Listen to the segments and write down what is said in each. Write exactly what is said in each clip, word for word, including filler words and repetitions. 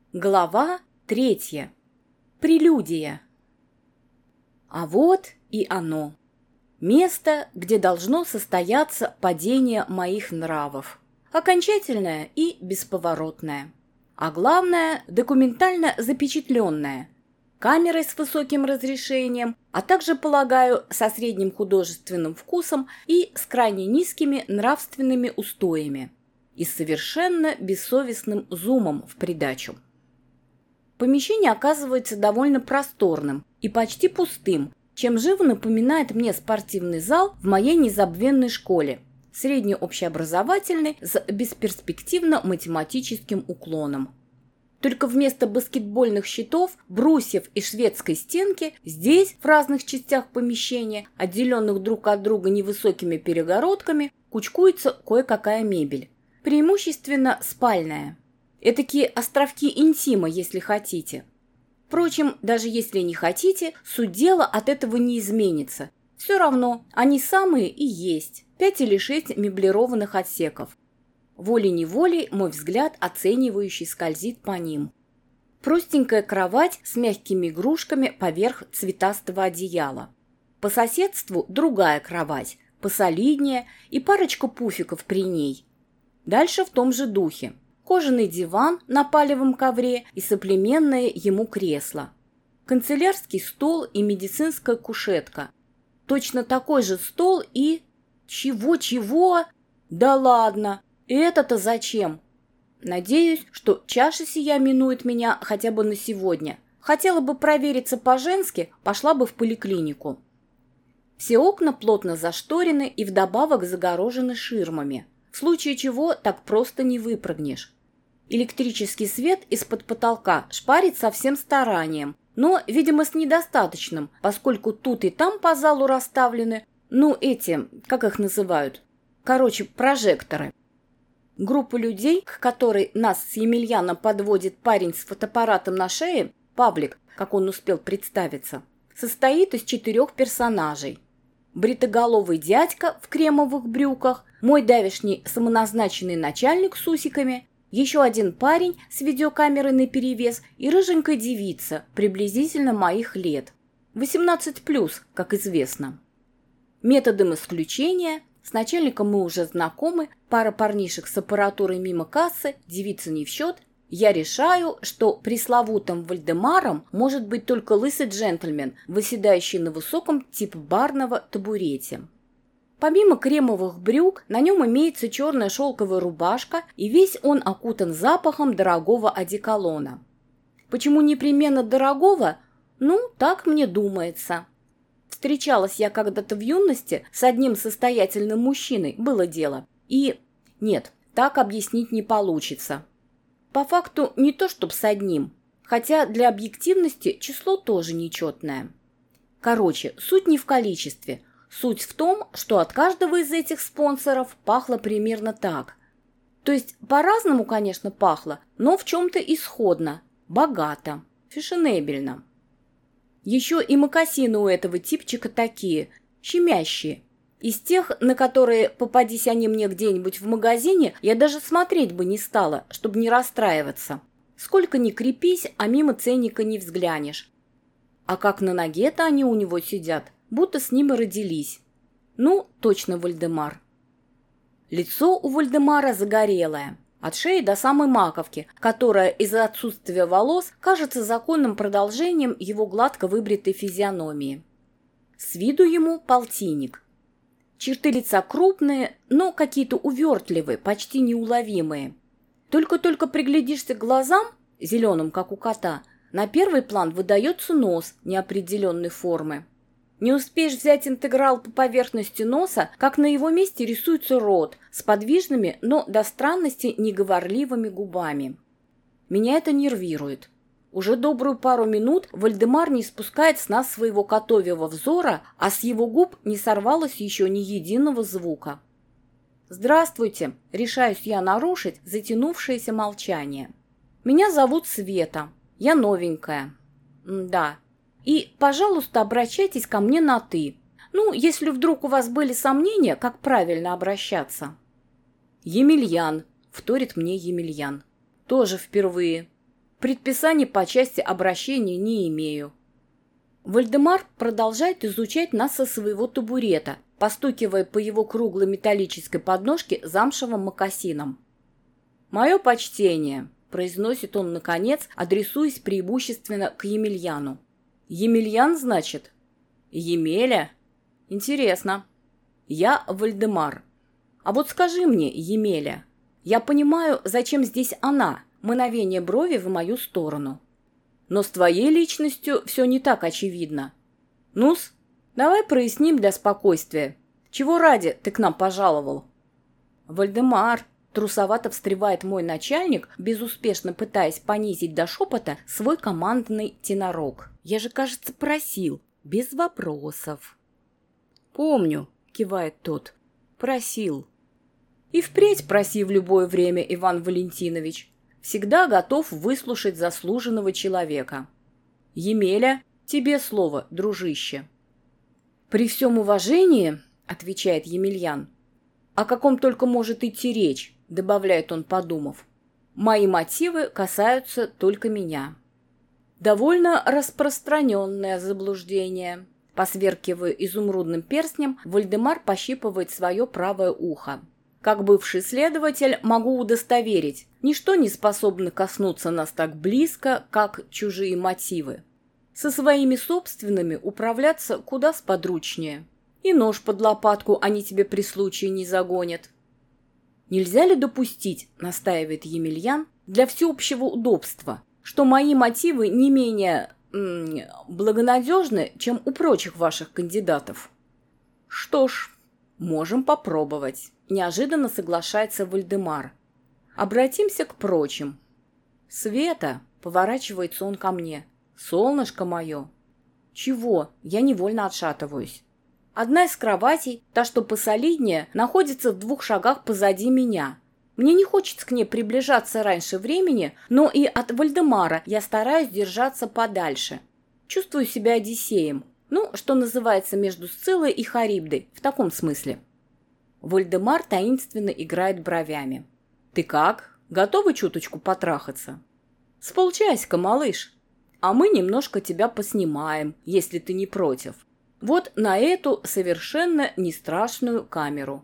Глава третья. Прелюдия. А вот и оно. Место, где должно состояться падение моих нравов. Окончательное и бесповоротное. А главное, документально запечатленное. Камерой с высоким разрешением, а также, полагаю, со средним художественным вкусом и с крайне низкими нравственными устоями. И с совершенно бессовестным зумом в придачу. Помещение оказывается довольно просторным и почти пустым, чем живо напоминает мне спортивный зал в моей незабвенной школе, среднеобщеобразовательной с бесперспективно-математическим уклоном. Только вместо баскетбольных щитов, брусьев и шведской стенки здесь, в разных частях помещения, отделенных друг от друга невысокими перегородками, кучкуется кое-какая мебель, преимущественно спальная. Этакие островки интима, если хотите. Впрочем, даже если не хотите, суть дела от этого не изменится. Все равно, они самые и есть. Пять или шесть меблированных отсеков. Волей-неволей мой взгляд оценивающий скользит по ним. Простенькая кровать с мягкими игрушками поверх цветастого одеяла. По соседству другая кровать, посолиднее и парочка пуфиков при ней. Дальше в том же духе. Кожаный диван на палевом ковре и соплеменное ему кресло. Канцелярский стол и медицинская кушетка. Точно такой же стол и... Чего-чего? Да ладно! Это-то зачем? Надеюсь, что чаша сия минует меня хотя бы на сегодня. Хотела бы провериться по-женски, пошла бы в поликлинику. Все окна плотно зашторены и вдобавок загорожены ширмами. В случае чего так просто не выпрыгнешь. Электрический свет из-под потолка шпарит со всем старанием, но, видимо, с недостаточным, поскольку тут и там по залу расставлены, ну, эти, как их называют, короче, прожекторы. Группа людей, к которой нас с Емельяном подводит парень с фотоаппаратом на шее, Павлик, как он успел представиться, состоит из четырех персонажей. Бритоголовый дядька в кремовых брюках, мой давешний самоназначенный начальник с усиками, еще один парень с видеокамерой наперевес и рыженькая девица, приблизительно моих лет. восемнадцать плюс, как известно. Методом исключения, с начальником мы уже знакомы, пара парнишек с аппаратурой мимо кассы, девица не в счет, я решаю, что пресловутым Вальдемаром может быть только лысый джентльмен, выседающий на высоком типа барного табурете. Помимо кремовых брюк, на нем имеется черная шелковая рубашка, и весь он окутан запахом дорогого одеколона. Почему непременно дорогого? Ну, так мне думается. Встречалась я когда-то в юности с одним состоятельным мужчиной, было дело. И нет, так объяснить не получится. По факту не то чтоб с одним, хотя для объективности число тоже нечетное. Короче, суть не в количестве. Суть в том, что от каждого из этих спонсоров пахло примерно так. То есть по-разному, конечно, пахло, но в чем-то исходно, богато, фешенебельно. Еще и мокасины у этого типчика такие, щемящие. Из тех, на которые, попадись они мне где-нибудь в магазине, я даже смотреть бы не стала, чтобы не расстраиваться. Сколько ни крепись, а мимо ценника не взглянешь. А как на ноге-то они у него сидят, будто с ним и родились. Ну, точно Вальдемар. Лицо у Вальдемара загорелое, от шеи до самой маковки, которая из-за отсутствия волос кажется законным продолжением его гладко выбритой физиономии. С виду ему полтинник. Черты лица крупные, но какие-то увертливые, почти неуловимые. Только-только приглядишься к глазам, зеленым, как у кота, на первый план выдается нос неопределенной формы. Не успеешь взять интеграл по поверхности носа, как на его месте рисуется рот с подвижными, но до странности неговорливыми губами. Меня это нервирует. Уже добрую пару минут Вальдемар не спускает с нас своего котовьего взора, а с его губ не сорвалось еще ни единого звука. «Здравствуйте!» – решаюсь я нарушить затянувшееся молчание. «Меня зовут Света. Я новенькая». «Да. И, пожалуйста, обращайтесь ко мне на «ты». Ну, если вдруг у вас были сомнения, как правильно обращаться». «Емельян», – вторит мне Емельян. «Тоже впервые». Предписаний по части обращения не имею». Вальдемар продолжает изучать нас со своего табурета, постукивая по его круглой металлической подножке замшевым мокасином. «Мое почтение», – произносит он наконец, адресуясь преимущественно к Емельяну. «Емельян, значит?» «Емеля? Интересно. Я Вальдемар. А вот скажи мне, Емеля, я понимаю, зачем здесь она, мгновение брови в мою сторону. Но с твоей личностью все не так очевидно. Ну-с, давай проясним для спокойствия. Чего ради ты к нам пожаловал?» «Вальдемар», — трусовато встревает мой начальник, безуспешно пытаясь понизить до шепота свой командный тенорок. «Я же, кажется, просил, без вопросов». «Помню», — кивает тот, — «просил». «И впредь проси в любое время, Иван Валентинович. Всегда готов выслушать заслуженного человека. Емеля, тебе слово, дружище». «При всем уважении», — отвечает Емельян, — «о каком только может идти речь», — добавляет он, подумав, — «мои мотивы касаются только меня». Довольно распространенное заблуждение. Посверкивая изумрудным перстнем, Вальдемар пощипывает свое правое ухо. Как бывший следователь могу удостоверить, ничто не способно коснуться нас так близко, как чужие мотивы. Со своими собственными управляться куда сподручнее. И нож под лопатку они тебе при случае не загонят. «Нельзя ли допустить, — настаивает Емельян, — для всеобщего удобства, что мои мотивы не менее м- благонадежны, чем у прочих ваших кандидатов?» «Что ж, можем попробовать», — неожиданно соглашается Вальдемар. «Обратимся к прочим. Света», — поворачивается он ко мне, — «солнышко мое». «Чего?» — я невольно отшатываюсь. Одна из кроватей, та, что посолиднее, находится в двух шагах позади меня. Мне не хочется к ней приближаться раньше времени, но и от Вальдемара я стараюсь держаться подальше. Чувствую себя Одиссеем, ну, что называется, между Сциллой и Харибдой, в таком смысле. Вальдемар таинственно играет бровями. «Ты как? Готова чуточку потрахаться?» «С полчасика, малыш. А мы немножко тебя поснимаем, если ты не против. Вот на эту совершенно не страшную камеру».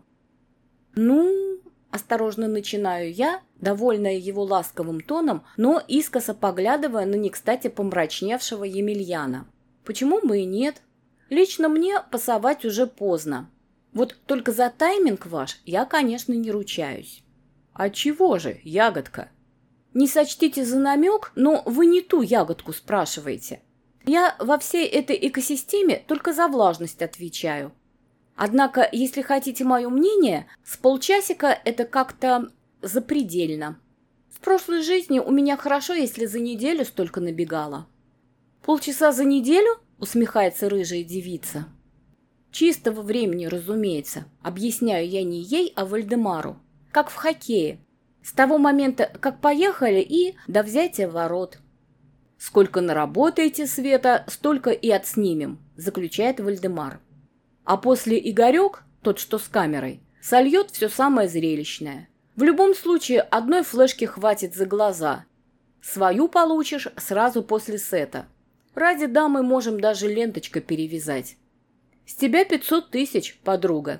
«Ну...» – осторожно начинаю я, довольная его ласковым тоном, но искоса поглядывая на некстати помрачневшего Емельяна. «Почему бы и нет? Лично мне пасовать уже поздно. Вот только за тайминг ваш я, конечно, не ручаюсь». «А чего же, ягодка?» «Не сочтите за намек, но вы не ту ягодку спрашиваете. Я во всей этой экосистеме только за влажность отвечаю. Однако, если хотите мое мнение, с полчасика это как-то запредельно. В прошлой жизни у меня хорошо, если за неделю столько набегало». «Полчаса за неделю?» — усмехается рыжая девица. «Чистого времени, разумеется, объясняю я не ей, а Вальдемару. Как в хоккее. С того момента, как поехали, и до взятия ворот». «Сколько наработаете, Света, столько и отснимем», — заключает Вальдемар. «А после Игорек, тот, что с камерой, сольет все самое зрелищное. В любом случае, одной флешки хватит за глаза. Свою получишь сразу после сета. Ради дамы можем даже ленточкой перевязать. С тебя пятьсот тысяч, подруга».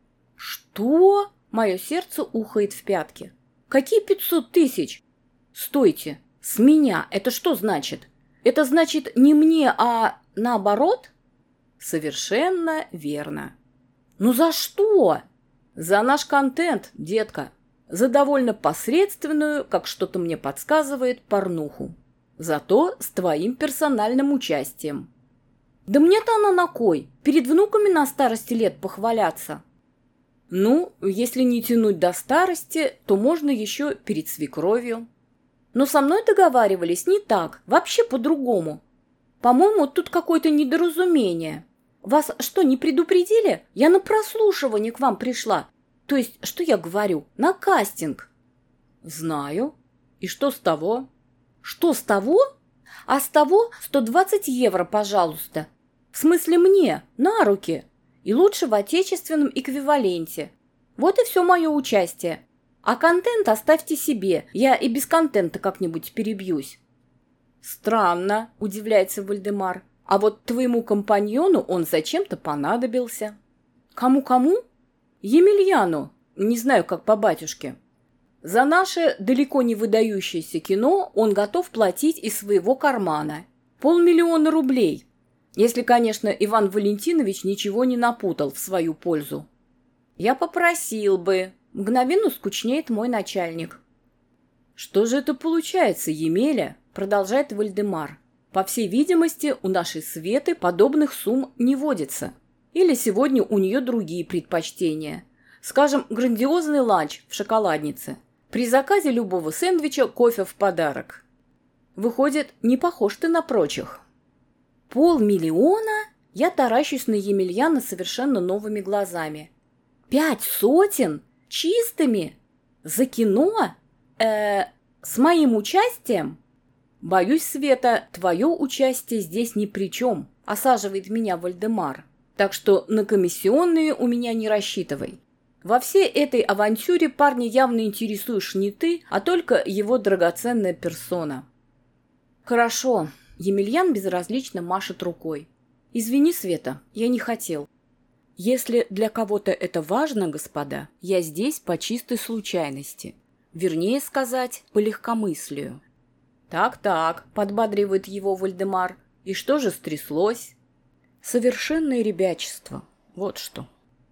«Что?» — мое сердце ухает в пятки. «Какие пятьсот тысяч? Стойте! С меня это что значит? Это значит не мне, а наоборот?» «Совершенно верно». «Ну за что?» «За наш контент, детка. За довольно посредственную, как что-то мне подсказывает, порнуху. Зато с твоим персональным участием». «Да мне-то она на кой? Перед внуками на старости лет похваляться». «Ну, если не тянуть до старости, то можно еще перед свекровью». «Но со мной договаривались не так, вообще по-другому. По-моему, тут какое-то недоразумение. Вас что, не предупредили? Я на прослушивание к вам пришла. То есть, что я говорю? На кастинг». «Знаю. И что с того?» «Что с того? А с того сто двадцать евро, пожалуйста. В смысле мне, на руки. И лучше в отечественном эквиваленте. Вот и все мое участие. А контент оставьте себе, я и без контента как-нибудь перебьюсь. Странно, удивляется Вальдемар. А вот твоему компаньону он зачем-то понадобился. Кому-кому? Емельяну. Не знаю, как по батюшке. За наше далеко не выдающееся кино он готов платить из своего кармана. Полмиллиона рублей. Если, конечно, Иван Валентинович ничего не напутал в свою пользу. Я попросил бы. Мгновенно скучнеет мой начальник. Что же это получается, Емеля? Продолжает Вальдемар. По всей видимости, у нашей Светы подобных сумм не водится. Или сегодня у нее другие предпочтения. Скажем, грандиозный ланч в шоколаднице. При заказе любого сэндвича кофе в подарок. Выходит, не похож ты на прочих. Полмиллиона? Я таращусь на Емельяна совершенно новыми глазами. Пять сотен? Чистыми? За кино? Э, с моим участием? Боюсь, Света, твое участие здесь ни при чем, осаживает меня Вальдемар. Так что на комиссионные у меня не рассчитывай. Во всей этой авантюре парня явно интересуешь не ты, а только его драгоценная персона. Хорошо. Емельян безразлично машет рукой. Извини, Света, я не хотел. Если для кого-то это важно, господа, я здесь по чистой случайности. Вернее сказать, по легкомыслию. Так-так, подбадривает его Вальдемар. И что же стряслось? Совершенное ребячество. Вот что.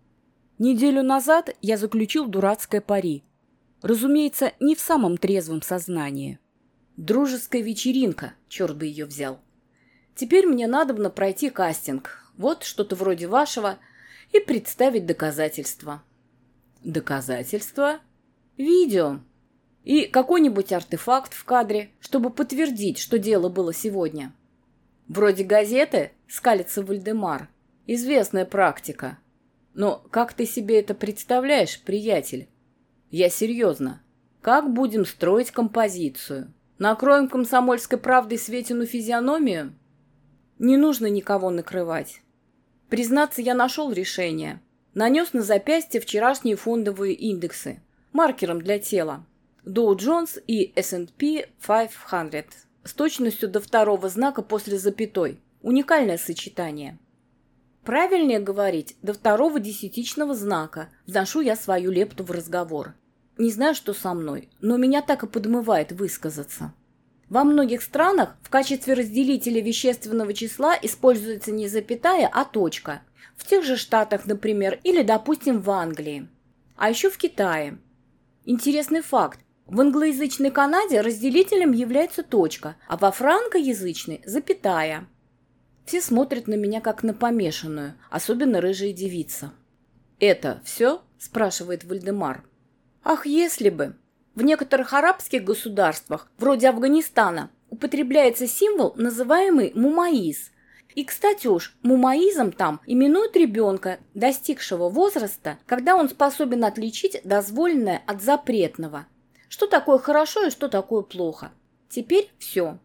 Неделю назад я заключил дурацкое пари. Разумеется, не в самом трезвом сознании. Дружеская вечеринка, черт бы ее взял. Теперь мне надобно пройти кастинг, вот что-то вроде вашего, и представить доказательства. Доказательства? Видео. И какой-нибудь артефакт в кадре, чтобы подтвердить, что дело было сегодня. Вроде газеты, скалится Вальдемар. Известная практика. Но как ты себе это представляешь, приятель? Я серьезно. Как будем строить композицию? Накроем комсомольской правдой Светину физиономию? Не нужно никого накрывать. Признаться, я нашел решение. Нанес на запястье вчерашние фондовые индексы. Маркером для тела. Dow Jones и эс энд пи пятьсот. С точностью до второго знака после запятой. Уникальное сочетание. Правильнее говорить, до второго десятичного знака. Вношу я свою лепту в разговор. Не знаю, что со мной, но меня так и подмывает высказаться. Во многих странах в качестве разделителя вещественного числа используется не запятая, а точка. В тех же Штатах, например, или, допустим, в Англии. А еще в Китае. Интересный факт. В англоязычной Канаде разделителем является точка, а во франкоязычной – запятая. Все смотрят на меня как на помешанную, особенно рыжая девица. «Это все?» – спрашивает Вальдемар. Ах, если бы! В некоторых арабских государствах, вроде Афганистана, употребляется символ, называемый мумаиз. И, кстати уж, мумаизом там именуют ребенка, достигшего возраста, когда он способен отличить дозволенное от запретного. Что такое хорошо и что такое плохо. Теперь все.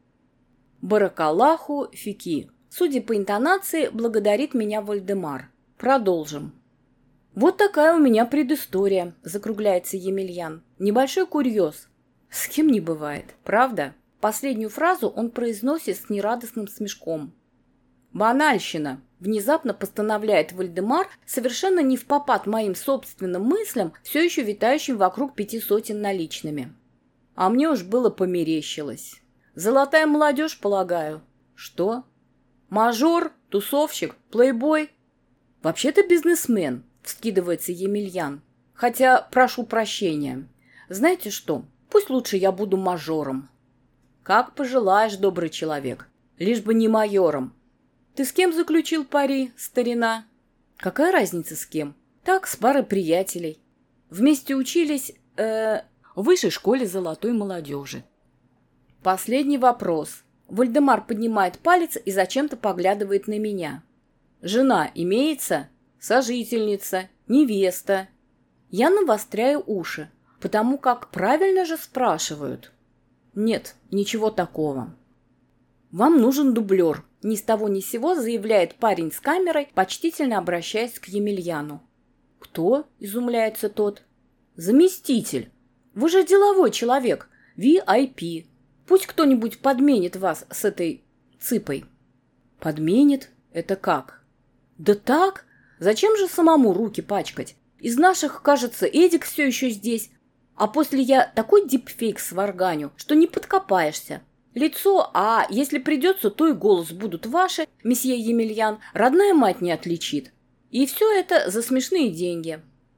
Баракаллаху фики. Судя по интонации, благодарит меня Вальдемар. Продолжим. Вот такая у меня предыстория, закругляется Емельян. Небольшой курьез. С кем не бывает, правда? Последнюю фразу он произносит с нерадостным смешком. Банальщина. Внезапно постановляет Вальдемар, совершенно не впопад моим собственным мыслям, все еще витающим вокруг пяти сотен наличными. А мне уж было померещилось. Золотая молодежь, полагаю. Что? Мажор? Тусовщик? Плейбой? Вообще-то бизнесмен. Вскидывается Емельян. Хотя, прошу прощения. Знаете что? Пусть лучше я буду мажором. Как пожелаешь, добрый человек. Лишь бы не майором. Ты с кем заключил пари, старина? Какая разница с кем? Так, с парой приятелей. Вместе учились э, в высшей школе золотой молодежи. Последний вопрос. Вальдемар поднимает палец и зачем-то поглядывает на меня. Жена имеется? Сожительница, невеста. Я навостряю уши, потому как правильно же спрашивают. Нет, ничего такого. Вам нужен дублер, ни с того ни с сего заявляет парень с камерой, почтительно обращаясь к Емельяну. Кто? Изумляется тот. Заместитель. Вы же деловой человек, ви ай пи. Пусть кто-нибудь подменит вас с этой цыпой». «Подменит? Это как?» «Да так. Зачем же самому руки пачкать? Из наших, кажется, Эдик все еще здесь. А после я такой дипфейк сварганю, что не подкопаешься. Лицо, а если придется, то и голос будут ваши, месье Емельян, родная мать не отличит. И все это за смешные деньги».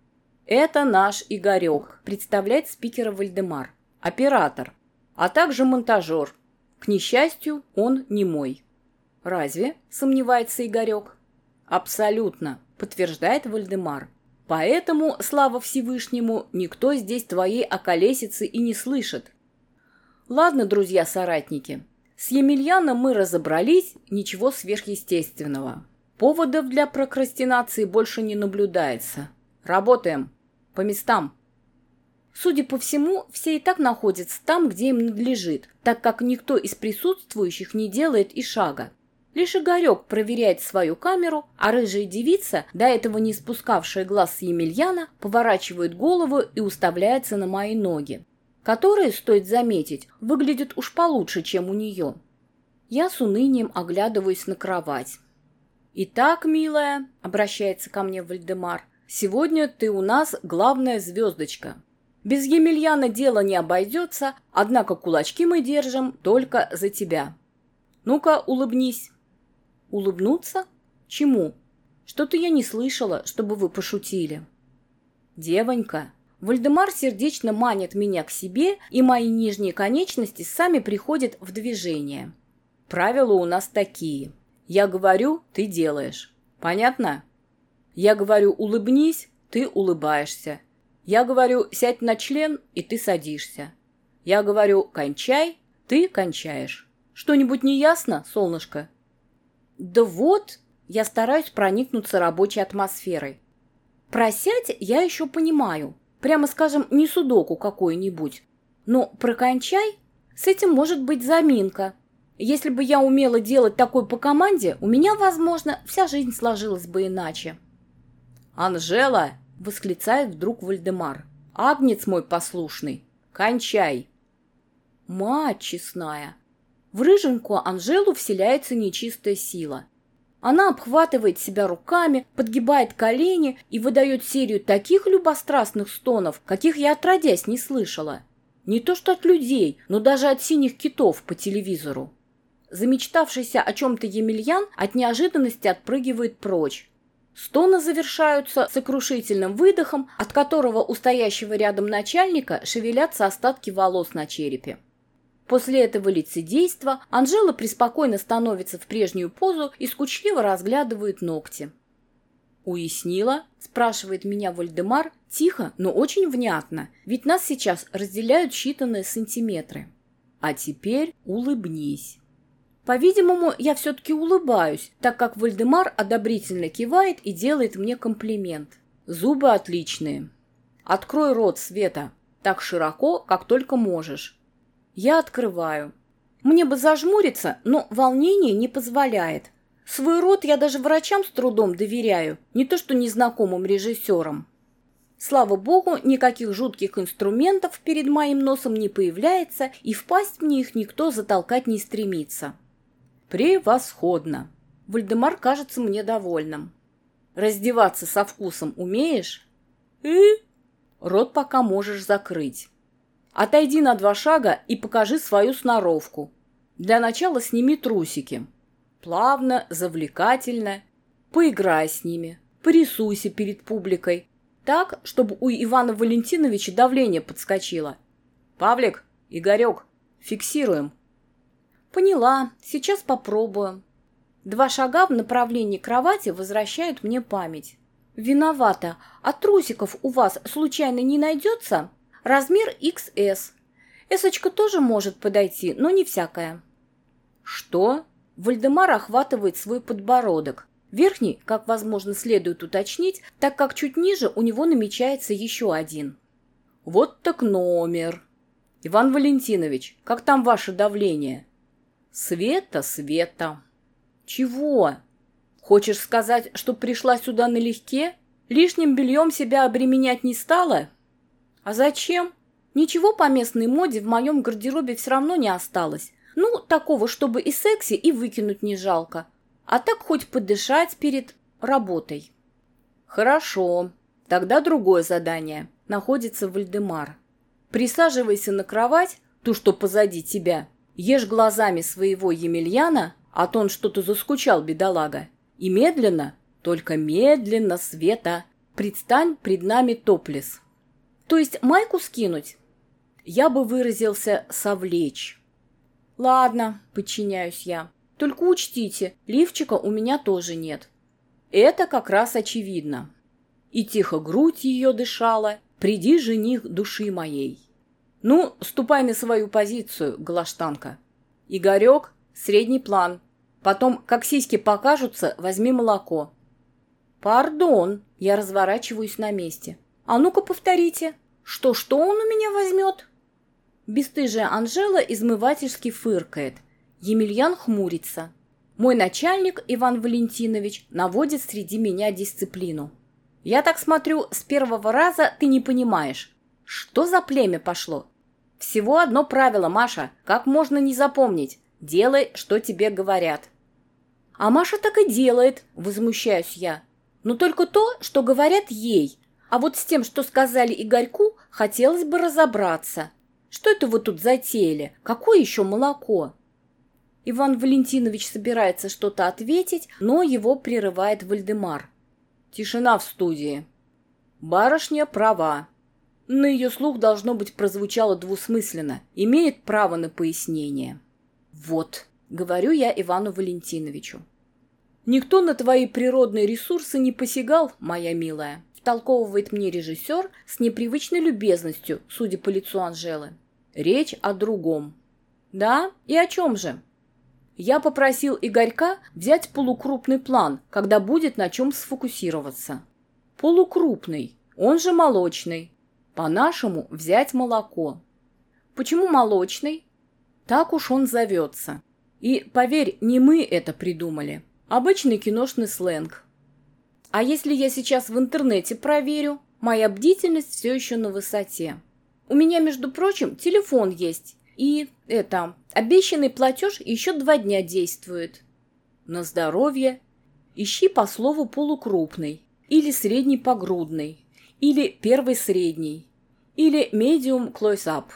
«Это наш Игорек», представляет спикера Вальдемар, оператор, а также монтажер. К несчастью, он не мой. «Разве?» – сомневается Игорек. «Абсолютно», – подтверждает Вальдемар. «Поэтому, слава Всевышнему, никто здесь твоей околесицы и не слышит». Ладно, друзья-соратники, с Емельяном мы разобрались, ничего сверхъестественного. Поводов для прокрастинации больше не наблюдается. Работаем. По местам. Судя по всему, все и так находятся там, где им надлежит, так как никто из присутствующих не делает и шага. Лишь Игорек проверяет свою камеру, а рыжая девица, до этого не спускавшая глаз с Емельяна, поворачивает голову и уставляется на мои ноги, которые, стоит заметить, выглядят уж получше, чем у нее. Я с унынием оглядываюсь на кровать. «Итак, милая», — обращается ко мне Вальдемар, — «сегодня ты у нас главная звездочка. Без Емельяна дело не обойдется, однако кулачки мы держим только за тебя. Ну-ка, улыбнись». «Улыбнуться? Чему? Что-то я не слышала, чтобы вы пошутили». «Девонька». Вальдемар сердечно манит меня к себе, и мои нижние конечности сами приходят в движение. Правила у нас такие. Я говорю, ты делаешь. Понятно? Я говорю, улыбнись, ты улыбаешься. Я говорю, сядь на член, и ты садишься. Я говорю, кончай, ты кончаешь. Что-нибудь не ясно, солнышко? Да вот, я стараюсь проникнуться рабочей атмосферой. Просядь я еще понимаю. Прямо скажем, не судоку какой-нибудь. Но прокончай, с этим может быть заминка. Если бы я умела делать такое по команде, у меня, возможно, вся жизнь сложилась бы иначе. «Анжела!» — восклицает вдруг Вальдемар. «Агнец мой послушный! Кончай!» Мать честная! В рыженькую Анжелу вселяется нечистая сила. Она обхватывает себя руками, подгибает колени и выдает серию таких любострастных стонов, каких я отродясь не слышала. Не то что от людей, но даже от синих китов по телевизору. Замечтавшийся о чем-то Емельян от неожиданности отпрыгивает прочь. Стоны завершаются сокрушительным выдохом, от которого у стоящего рядом начальника шевелятся остатки волос на черепе. После этого лицедейства Анжела преспокойно становится в прежнюю позу и скучливо разглядывает ногти. «Уяснила?» – спрашивает меня Вальдемар, тихо, но очень внятно, ведь нас сейчас разделяют считанные сантиметры. «А теперь улыбнись». По-видимому, я все-таки улыбаюсь, так как Вальдемар одобрительно кивает и делает мне комплимент. «Зубы отличные. Открой рот, Света, так широко, как только можешь». Я открываю. Мне бы зажмуриться, но волнение не позволяет. Свой рот я даже врачам с трудом доверяю, не то что незнакомым режиссерам. Слава богу, никаких жутких инструментов перед моим носом не появляется, и впасть мне их никто затолкать не стремится. Превосходно. Вальдемар кажется мне довольным. Раздеваться со вкусом умеешь? И? Рот пока можешь закрыть. Отойди на два шага и покажи свою сноровку. Для начала сними трусики. Плавно, завлекательно. Поиграй с ними. Порисуйся перед публикой. Так, чтобы у Ивана Валентиновича давление подскочило. Павлик, Игорек, фиксируем. Поняла. Сейчас попробую. Два шага в направлении кровати возвращают мне память. Виновата. А трусиков у вас случайно не найдется? Размер икс эс. Эсочка тоже может подойти, но не всякая. Что? Вальдемар охватывает свой подбородок. Верхний, как возможно следует уточнить, так как чуть ниже у него намечается еще один. Вот так номер. Иван Валентинович, как там ваше давление? Света, Света. Чего? Хочешь сказать, что пришла сюда налегке? Лишним бельем себя обременять не стала? А зачем? Ничего по местной моде в моем гардеробе все равно не осталось. Ну, такого, чтобы и секси, и выкинуть не жалко. А так хоть подышать перед работой. Хорошо. Тогда другое задание. Находится Вальдемар. Присаживайся на кровать, ту, что позади тебя. Ешь глазами своего Емельяна, а то он что-то заскучал, бедолага. И медленно, только медленно, Света, предстань пред нами топлес. То есть майку скинуть? Я бы выразился «совлечь». Ладно, подчиняюсь я. Только учтите, лифчика у меня тоже нет. Это как раз очевидно. И тихо грудь ее дышала. Приди, жених души моей. Ну, ступай на свою позицию, Галаштанка. Игорек, средний план. Потом, как сиськи покажутся, возьми молоко. Пардон, я разворачиваюсь на месте. А ну-ка повторите. Что-что он у меня возьмет? Бесстыжая Анжела измывательски фыркает. Емельян хмурится. Мой начальник, Иван Валентинович, наводит среди меня дисциплину. Я так смотрю, с первого раза ты не понимаешь. Что за племя пошло? Всего одно правило, Маша, как можно не запомнить. Делай, что тебе говорят. А Маша так и делает, возмущаюсь я. Но только то, что говорят ей. А вот с тем, что сказали Игорьку, хотелось бы разобраться. Что это вы тут затеяли? Какое еще молоко? Иван Валентинович собирается что-то ответить, но его прерывает Вальдемар. Тишина в студии. Барышня права. На ее слух, должно быть, прозвучало двусмысленно. Имеет право на пояснение. Вот, говорю я Ивану Валентиновичу. Никто на твои природные ресурсы не посягал, моя милая, втолковывает мне режиссер с непривычной любезностью, судя по лицу Анжелы. Речь о другом. Да? И о чем же? Я попросил Игорька взять полукрупный план, когда будет на чем сфокусироваться. Полукрупный, он же молочный. По-нашему взять молоко. Почему молочный? Так уж он зовется. И, поверь, не мы это придумали. Обычный киношный сленг. А если я сейчас в интернете проверю, моя бдительность все еще на высоте. У меня, между прочим, телефон есть. И, это, обещанный платеж еще два дня действует. На здоровье. Ищи по слову полукрупный. Или средний погрудный. Или первый средний. Или medium close-up.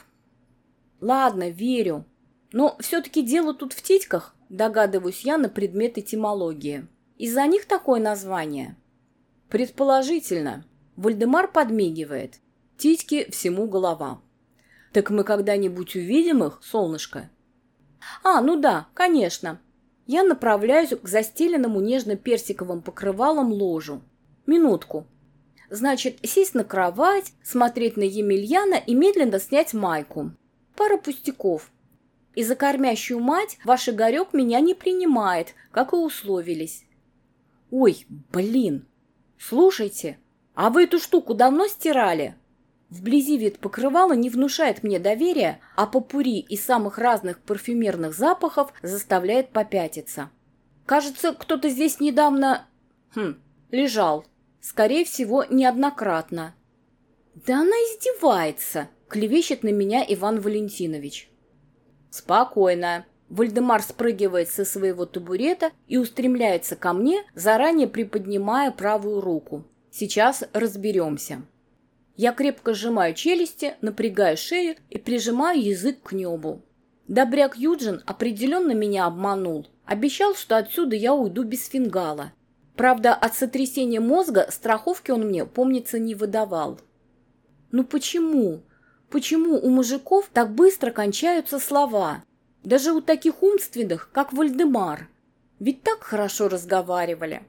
Ладно, верю. Но все-таки дело тут в титьках, догадываюсь я на предмет этимологии. Из-за них такое название. Предположительно. Вальдемар подмигивает. Титьки всему голова. Так мы когда-нибудь увидим их, солнышко? А, ну да, конечно. Я направляюсь к застеленному нежно-персиковым покрывалом ложу. Минутку. Значит, сесть на кровать, смотреть на Емельяна и медленно снять майку. Пара пустяков. И за кормящую мать ваш Игорек меня не принимает, как и условились. Ой, блин. Слушайте, а вы эту штуку давно стирали? Вблизи вид покрывала не внушает мне доверия, а попурри из самых разных парфюмерных запахов заставляет попятиться. Кажется, кто-то здесь недавно... Хм, лежал. Скорее всего, неоднократно. Да она издевается, клевещет на меня Иван Валентинович. Спокойно. Вальдемар спрыгивает со своего табурета и устремляется ко мне, заранее приподнимая правую руку. Сейчас разберемся. Я крепко сжимаю челюсти, напрягаю шею и прижимаю язык к небу. Добряк Юджин определенно меня обманул. Обещал, что отсюда я уйду без фингала. Правда, от сотрясения мозга страховки он мне, помнится, не выдавал. Ну почему? Почему у мужиков так быстро кончаются слова? Даже у таких умственных, как Вальдемар. Ведь так хорошо разговаривали.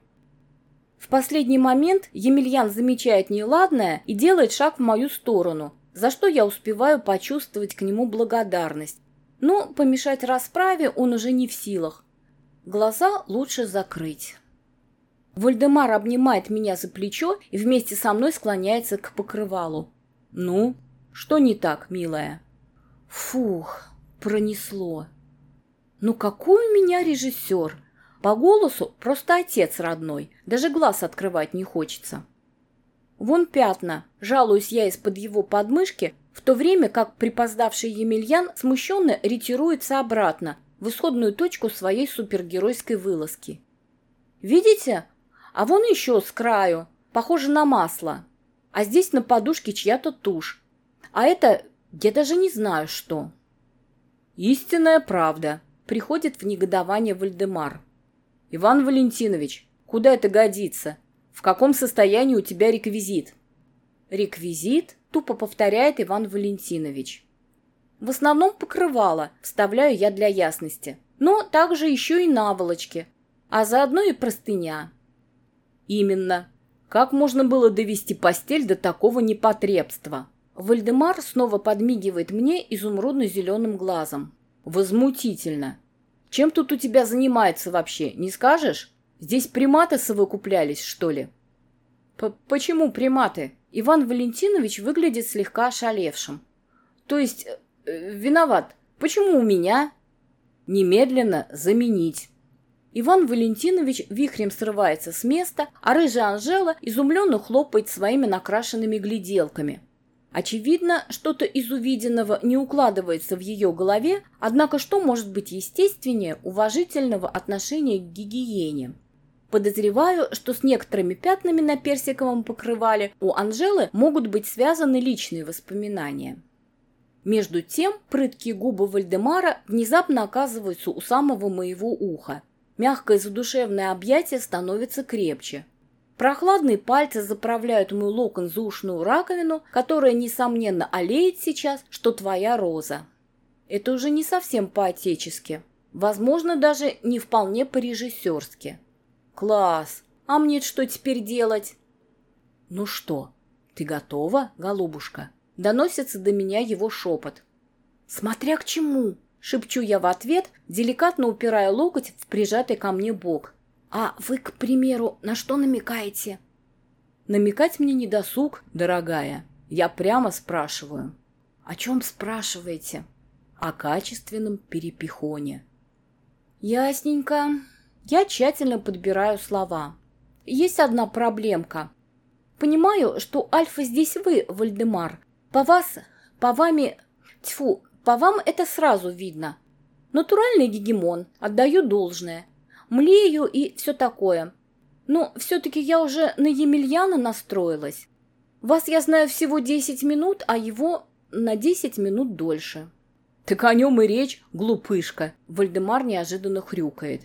В последний момент Емельян замечает неладное и делает шаг в мою сторону, за что я успеваю почувствовать к нему благодарность. Но помешать расправе он уже не в силах. Глаза лучше закрыть. Вальдемар обнимает меня за плечо и вместе со мной склоняется к покрывалу. «Ну, что не так, милая?» Фух, пронесло. Ну какой у меня режиссер? По голосу просто отец родной, даже глаз открывать не хочется. Вон пятна, жалуюсь я из-под его подмышки, в то время как припоздавший Емельян смущенно ретируется обратно в исходную точку своей супергеройской вылазки. «Видите? А вон еще с краю, похоже на масло. А здесь на подушке чья-то тушь. А это, я даже не знаю что». «Истинная правда», — приходит в негодование Вальдемар. «Иван Валентинович, куда это годится? В каком состоянии у тебя реквизит?» «Реквизит?» — тупо повторяет Иван Валентинович. «В основном покрывало, вставляю я для ясности, но также еще и наволочки, а заодно и простыня». «Именно. Как можно было довести постель до такого непотребства?» Вальдемар снова подмигивает мне изумрудно-зеленым глазом. «Возмутительно. Чем тут у тебя занимается вообще, не скажешь? Здесь приматы совокуплялись, что ли?» П «Почему приматы?» Иван Валентинович выглядит слегка ошалевшим. «То есть, э, виноват. Почему у меня?» «Немедленно заменить». Иван Валентинович вихрем срывается с места, а рыжая Анжела изумленно хлопает своими накрашенными гляделками. Очевидно, что-то из увиденного не укладывается в ее голове, однако что может быть естественнее уважительного отношения к гигиене? Подозреваю, что с некоторыми пятнами на персиковом покрывале у Анжелы могут быть связаны личные воспоминания. Между тем, прыткие губы Вальдемара внезапно оказываются у самого моего уха. Мягкое задушевное объятие становится крепче. Прохладные пальцы заправляют мой локон за ушную раковину, которая, несомненно, олеет сейчас, что твоя роза. Это уже не совсем по-отечески. Возможно, даже не вполне по-режиссерски. Класс! А мне что теперь делать? Ну что, ты готова, голубушка? Доносится до меня его шепот. Смотря к чему, шепчу я в ответ, деликатно упирая локоть в прижатый ко мне бок. А вы, к примеру, на что намекаете? Намекать мне не досуг, дорогая. Я прямо спрашиваю. О чем спрашиваете? О качественном перепихоне. Ясненько. Я тщательно подбираю слова. Есть одна проблемка. Понимаю, что альфа здесь вы, Вальдемар. По вас, по вами... Тьфу, по вам это сразу видно. Натуральный гегемон, отдаю должное. Млею и все такое. Но все-таки я уже на Емельяна настроилась. Вас я знаю всего десять минут, а его на десять минут дольше. Так о нем и речь, глупышка. Вальдемар неожиданно хрюкает.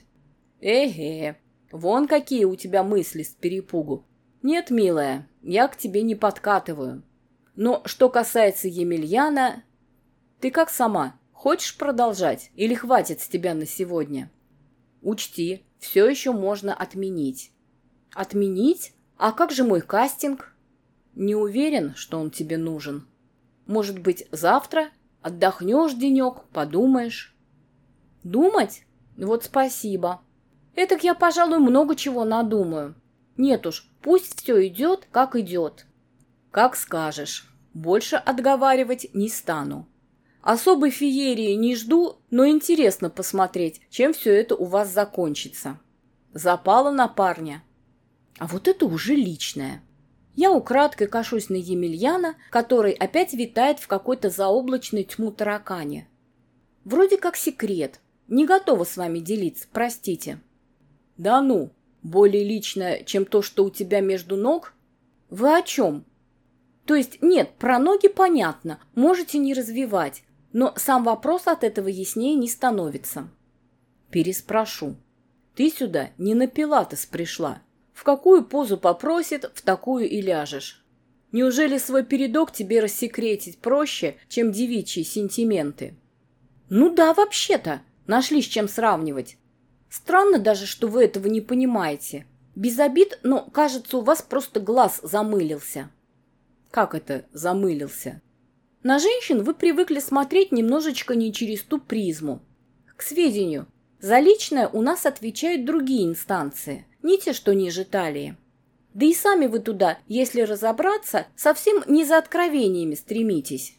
Эге, вон какие у тебя мысли с перепугу. Нет, милая, я к тебе не подкатываю. Но что касается Емельяна, ты как сама, хочешь продолжать или хватит с тебя на сегодня? Учти, все еще можно отменить. Отменить? А как же мой кастинг? Не уверен, что он тебе нужен. Может быть, завтра? Отдохнешь денек, подумаешь. Думать? Вот спасибо. Этак я, пожалуй, много чего надумаю. Нет уж, пусть все идет, как идет. Как скажешь. Больше отговаривать не стану. Особой феерии не жду, но интересно посмотреть, чем все это у вас закончится. Запала на парня. А вот это уже личное. Я украдкой кашусь на Емельяна, который опять витает в какой-то заоблачной тьму таракане. Вроде как секрет. Не готова с вами делиться, простите. Да ну, более личное, чем то, что у тебя между ног? Вы о чем? То есть, нет, про ноги понятно, можете не развивать, но сам вопрос от этого яснее не становится. Переспрошу. Ты сюда не на пилатес пришла. В какую позу попросит, в такую и ляжешь. Неужели свой передок тебе рассекретить проще, чем девичьи сентименты? Ну да, вообще-то, нашли с чем сравнивать. Странно даже, что вы этого не понимаете. Без обид, но, кажется, у вас просто глаз замылился. Как это замылился? На женщин вы привыкли смотреть немножечко не через ту призму. К сведению, за личное у нас отвечают другие инстанции, не те, что ниже талии. Да и сами вы туда, если разобраться, совсем не за откровениями стремитесь.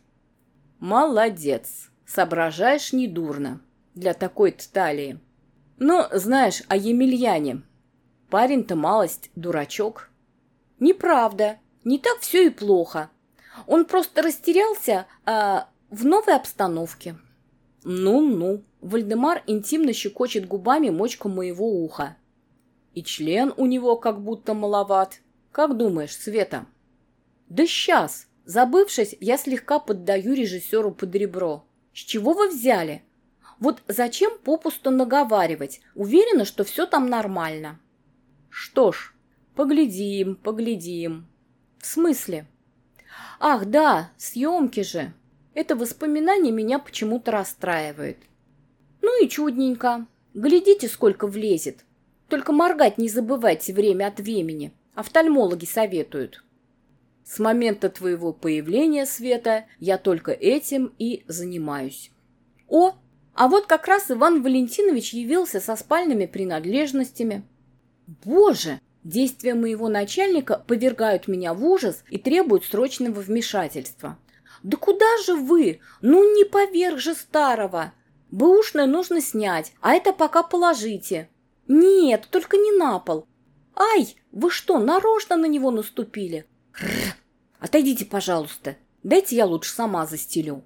Молодец, соображаешь недурно для такой-то талии. Но, знаешь, о Емельяне. Парень-то малость дурачок. Неправда, не так все и плохо. Он просто растерялся а, в новой обстановке. Ну-ну. Вальдемар интимно щекочет губами мочку моего уха. И член у него как будто маловат. Как думаешь, Света? Да сейчас. Забывшись, я слегка поддаю режиссеру под ребро. С чего вы взяли? Вот зачем попусту наговаривать? Уверена, что все там нормально. Что ж, поглядим, поглядим. В смысле? Ах, да, съемки же. Это воспоминание меня почему-то расстраивает. Ну и чудненько. Глядите, сколько влезет. Только моргать не забывайте время от времени. Офтальмологи советуют. С момента твоего появления, Света, я только этим и занимаюсь. О, а вот как раз Иван Валентинович явился со спальными принадлежностями. Боже, действия моего начальника повергают меня в ужас и требуют срочного вмешательства. Да куда же вы? Ну не поверх же старого. Бэушное нужно снять, а это пока положите. Нет, только не на пол. Ай, вы что, нарочно на него наступили? Рррр. Отойдите, пожалуйста. Дайте я лучше сама застелю.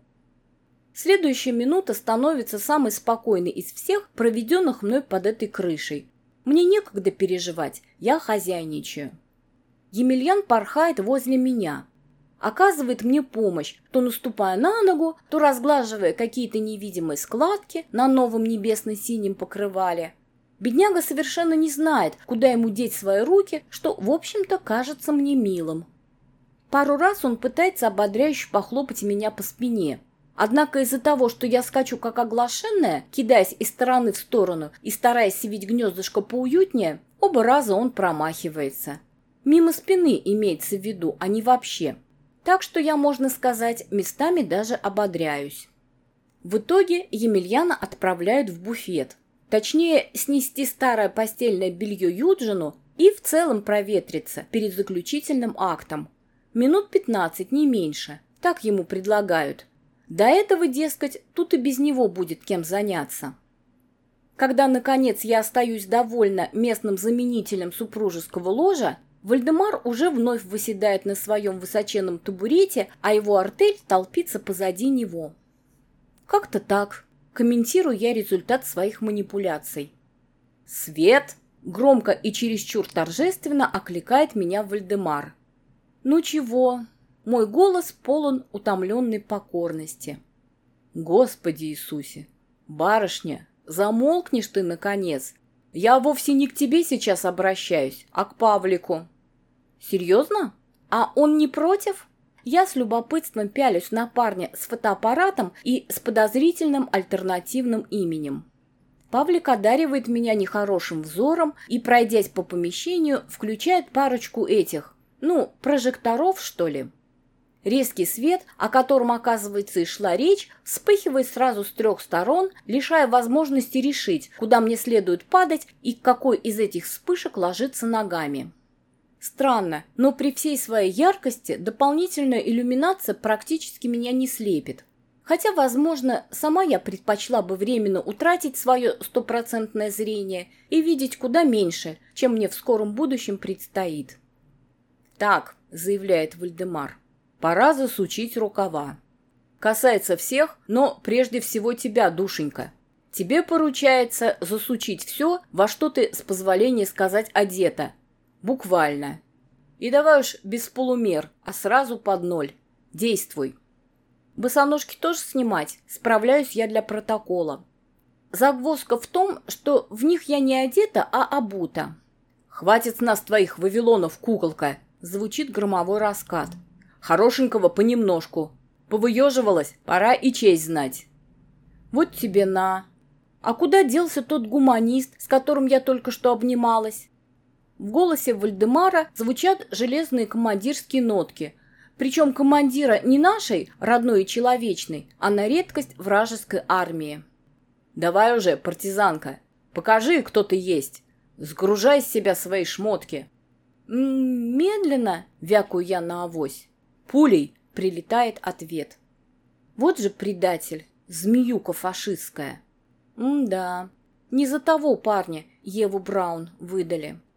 Следующая минута становится самой спокойной из всех, проведенных мной под этой крышей. Мне некогда переживать, я хозяйничаю. Емельян порхает возле меня. Оказывает мне помощь, то наступая на ногу, то разглаживая какие-то невидимые складки на новом небесно-синем покрывале. Бедняга совершенно не знает, куда ему деть свои руки, что, в общем-то, кажется мне милым. Пару раз он пытается ободряюще похлопать меня по спине. Однако из-за того, что я скачу как оглашенная, кидаясь из стороны в сторону и стараясь сивить гнездышко поуютнее, оба раза он промахивается. Мимо спины имеется в виду, а не вообще. Так что я, можно сказать, местами даже ободряюсь. В итоге Емельяна отправляют в буфет. Точнее, снести старое постельное белье Юджину и в целом проветриться перед заключительным актом. Минут пятнадцать, не меньше. Так ему предлагают. До этого, дескать, тут и без него будет кем заняться. Когда, наконец, я остаюсь довольна местным заменителем супружеского ложа, Вальдемар уже вновь выседает на своем высоченном табурете, а его артель толпится позади него. Как-то так. Комментирую я результат своих манипуляций. «Свет!» – громко и чересчур торжественно окликает меня Вальдемар. «Ну чего?» Мой голос полон утомленной покорности. «Господи Иисусе! Барышня, замолкнешь ты, наконец! Я вовсе не к тебе сейчас обращаюсь, а к Павлику». «Серьезно? А он не против?» Я с любопытством пялюсь на парня с фотоаппаратом и с подозрительным альтернативным именем. Павлик одаривает меня нехорошим взором и, пройдясь по помещению, включает парочку этих, ну, прожекторов, что ли. Резкий свет, о котором, оказывается, и шла речь, вспыхивает сразу с трех сторон, лишая возможности решить, куда мне следует падать и какой из этих вспышек ложиться ногами. Странно, но при всей своей яркости дополнительная иллюминация практически меня не слепит. Хотя, возможно, сама я предпочла бы временно утратить свое стопроцентное зрение и видеть куда меньше, чем мне в скором будущем предстоит. «Так», — заявляет Вальдемар, — «пора засучить рукава. Касается всех, но прежде всего тебя, душенька. Тебе поручается засучить все, во что ты, с позволения сказать, одета. Буквально. И давай уж без полумер, а сразу под ноль. Действуй». Босоножки тоже снимать? Справляюсь я для протокола. Загвоздка в том, что в них я не одета, а обута. «Хватит с нас твоих вавилонов, куколка!» Звучит громовой раскат. «Хорошенького понемножку. Повыеживалась, пора и честь знать». «Вот тебе на. А куда делся тот гуманист, с которым я только что обнималась?» В голосе Вальдемара звучат железные командирские нотки. Причем командира не нашей, родной и человечной, а на редкость вражеской армии. «Давай уже, партизанка, покажи, кто ты есть. Сгружай с себя свои шмотки». «М-м, медленно», — вякую я наавось. «Пулей», — прилетает ответ. Вот же предатель, змеюка фашистская. М-да, не за того парня Еву Браун выдали.